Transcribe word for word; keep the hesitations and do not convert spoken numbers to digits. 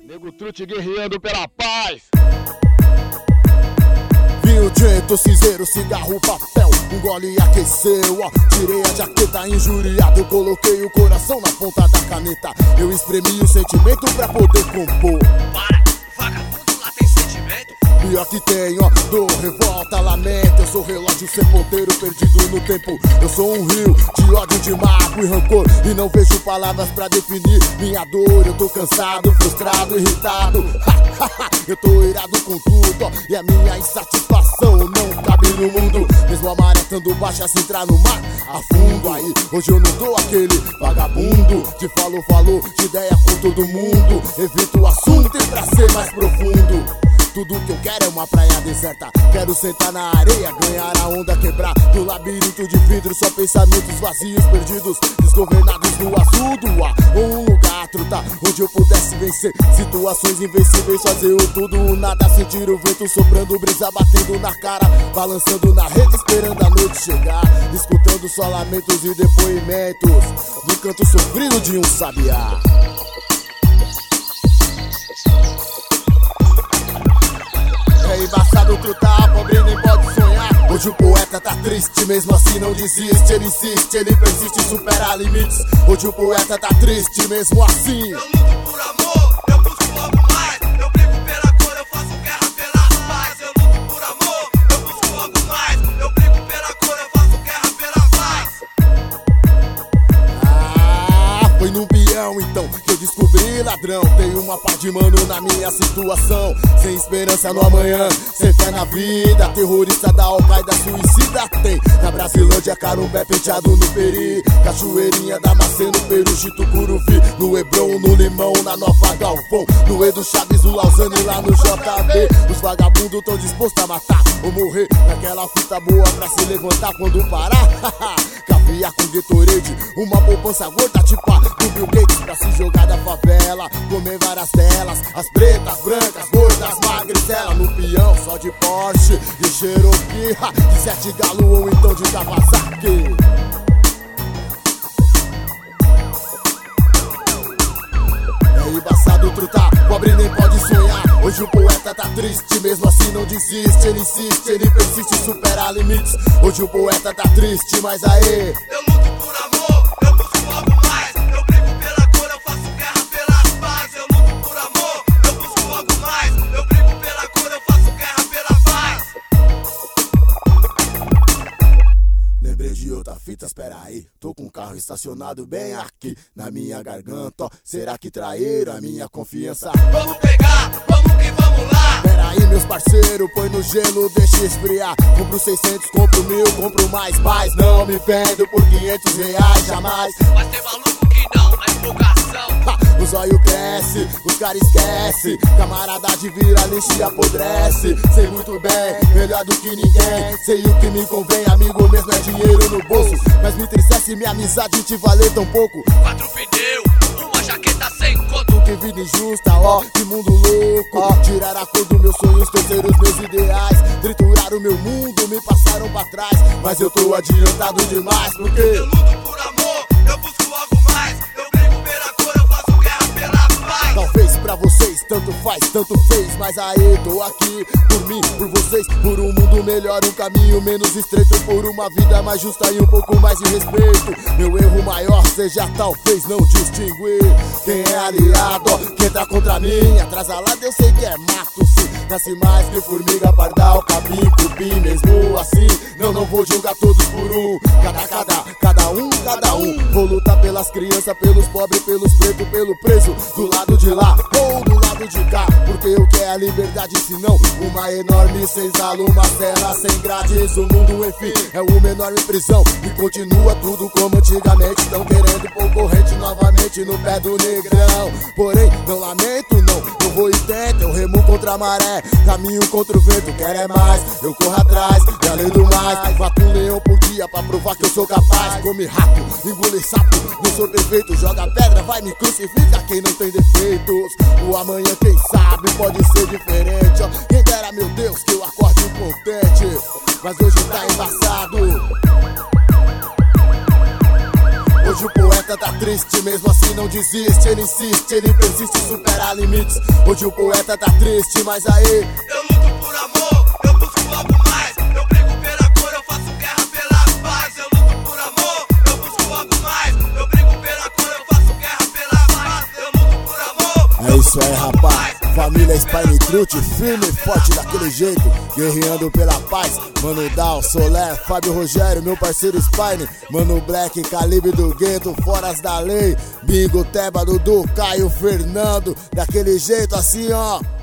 Nego Trute guerreando pela paz. Vinho tinto, cinzeiro, cigarro, papel. Um gole aqueceu, ó. Tirei a jaqueta injuriado. Coloquei o coração na ponta da caneta. Eu espremi o sentimento pra poder compor. Para, vagabundo, lá tem sentimento. Pior que tem, ó, dor, revolta, lamento. Eu sou relógio sem ponteiro, perdido no tempo. Eu sou um rio de ódio, de mágoa e rancor. E não vejo palavras pra definir minha dor. Eu tô cansado, frustrado, irritado. Eu tô irado com tudo, ó. E a minha insatisfação não cabe no mundo. Mesmo a maré tando baixa, se entrar no mar, afundo. Aí, hoje eu não tô aquele vagabundo. Te falo, falou, de ideia com todo mundo. Evito o assunto e pra ser mais profundo. Tudo que eu quero é uma praia deserta. Quero sentar na areia, ganhar a onda, quebrar no labirinto de vidro. Só pensamentos vazios, perdidos, desgovernados no azul do ar. Ou um lugar truta, onde eu pudesse vencer situações invencíveis, fazer o tudo ou nada. Sentir o vento soprando, brisa batendo na cara, balançando na rede, esperando a noite chegar. Escutando só lamentos e depoimentos do canto sofrido de um sabiá. É embaçado trutar, pobre nem pode sonhar. Hoje o poeta tá triste, mesmo assim não desiste. Ele insiste, ele persiste, supera limites. Hoje o poeta tá triste, mesmo assim. Eu luto por amor, eu busco algo mais. Eu brigo pela cor, eu faço guerra pela paz. Eu luto por amor, eu busco algo mais. Eu brigo pela cor, eu faço guerra pela paz. Ah, foi num peão então que eu descobri ladrão. Tem uma pá de mano na minha situação, sem esperança no amanhã, sem fé na vida. Terrorista da Al-Qaeda, suicida tem na Brasilândia, Carumbé penteado no Peri, Cachoeirinha da Macê no Peru, Chitucuruvi no Hebron, no Limão, na Nova Galpão, no Edu Chaves, no Lausanne, lá no J B. Os vagabundos tão dispostos a matar ou morrer naquela fita boa pra se levantar quando parar. Caviar com Gatorade, uma poupança gorda tipo a do Bill Gates, pra se jogar da favela, comer várias telas, as pretas, brancas, gordas, magricelas. No peão só de Porsche, de Cherokee, de sete galo ou então de Kawasaki. É embaçado trutar, pobre nem pode sonhar. Hoje o poeta tá triste, mesmo assim não desiste. Ele insiste, ele persiste, supera limites. Hoje o poeta tá triste, mas aê. Eu luto por amor, eu busco algo mais. Eu brigo pela cor, eu faço guerra pela paz. Eu luto por amor, eu busco algo mais. Eu brigo pela cor, eu faço guerra pela paz. Lembrei de outra fita, espera aí. Tô com o carro estacionado bem aqui na minha garganta, ó. Será que traíram a minha confiança? Vamos pegar, vamos que vamos lá. Pera aí, meus parceiros, põe no gelo, deixa esfriar. Compro seiscentos, compro mil, compro mais, mais. Não me vendo por quinhentos reais, jamais. Mas tem maluco que não, na empolgação. Ha, o zóio cresce, os caras esquece. Camaradagem vira lixo e apodrece. Sei muito bem, melhor do que ninguém. Sei o que me convém, amigo mesmo é dinheiro no bolso. Mas me entristece minha amizade te valer tão pouco. Quatro pneus, uma jaqueta sem conto. Que vida injusta, ó, que mundo louco, ó. Tirar a cor dos meus sonhos, torcer os meus ideais. Triturar o meu mundo, me passaram pra trás. Mas eu tô adiantado demais, porque eu luto por amor, eu busco algo mais. Eu brigo pela cor, eu faço guerra pela paz. talvez pra vocês tanto faz, tanto fez. Mas aí, tô aqui por mim, por vocês, por um mundo melhor, um caminho menos estreito, por uma vida mais justa e um pouco mais de respeito. Meu erro maior seja talvez não distinguir quem é aliado, quem tá contra mim. Atrasalado eu sei que é mato, sim. Nasce mais que formiga, pardal, capim, cupim. Mesmo assim, não, não vou julgar todos por um. Cada, cada, cada um, cada um. Vou lutar pelas crianças, pelos pobres, pelos pretos, pelo preso. Do lado de lá ou do lado de cá. Porque eu quero a liberdade, senão uma enorme senzala, uma cela sem grades. O mundo, enfim, é uma enorme prisão. E continua tudo como antigamente. Estão querendo pôr corrente novamente no pé do negrão. Porém, não lamento, não. Eu vou e tento, eu remo contra a maré. Caminho contra o vento, quero é mais. Eu corro atrás, e além do mais, mato um leão por dia pra provar que eu sou capaz. Come rato, engole sapo, não sou perfeito. Joga pedra, vai me crucifica quem não tem defeitos. O amanhã, quem sabe, pode ser diferente, ó. Quem dera, meu Deus, que eu acorde contente. Mas hoje tá embaçado. Hoje o poeta tá triste, mesmo assim não desiste. Ele insiste, ele persiste, supera limites. Hoje o poeta tá triste, mas aí eu luto por amor, eu busco algo mais. Eu brigo pela cor, eu faço guerra pela paz. Eu luto por amor, eu busco algo mais. Eu brigo pela cor, eu faço guerra pela paz. Eu luto por amor. É isso aí, rapaz. Família Spine Truth, firme e forte daquele jeito, guerreando pela paz. Mano Down, Solé, Fábio Rogério, meu parceiro Spine. Mano Black, Calibre do Gueto, Foras da Lei. Bingo, Teba, Dudu, Caio, Fernando. Daquele jeito assim, ó.